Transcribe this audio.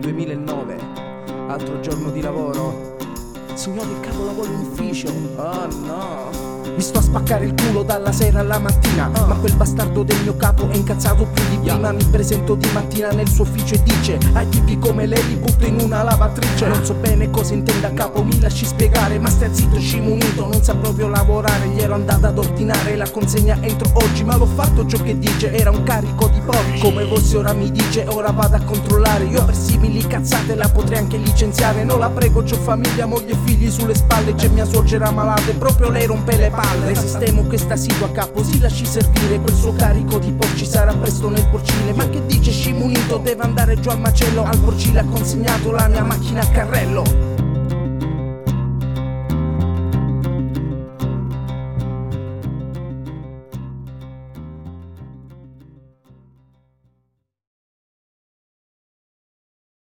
2009, altro giorno di lavoro. Signore, il capo lavora in ufficio. Oh no. Mi sto a spaccare il culo dalla sera alla mattina, ma quel bastardo del mio capo è incazzato più di prima. Mi presento di mattina nel suo ufficio e dice: ai tipi come lei li butto in una lavatrice. Non so bene cosa intenda capo, mi lasci spiegare, ma stai zitto scimunito, non sa proprio lavorare. Gli ero andata ad ordinare la consegna entro oggi, ma l'ho fatto ciò che dice, era un carico di porci. Come vostro ora mi dice, ora vado a controllare. Io per simili cazzate la potrei anche licenziare. No, la prego, c'ho famiglia, moglie e figli sulle spalle. C'è mia suocera malata e proprio lei rompe le palle. Resistemo questa situa capo, si lasci servire, quel suo carico di porci sarà presto nel porcile. Ma che dice scimunito, deve andare giù al macello, al porcile ha consegnato la mia macchina a carrello.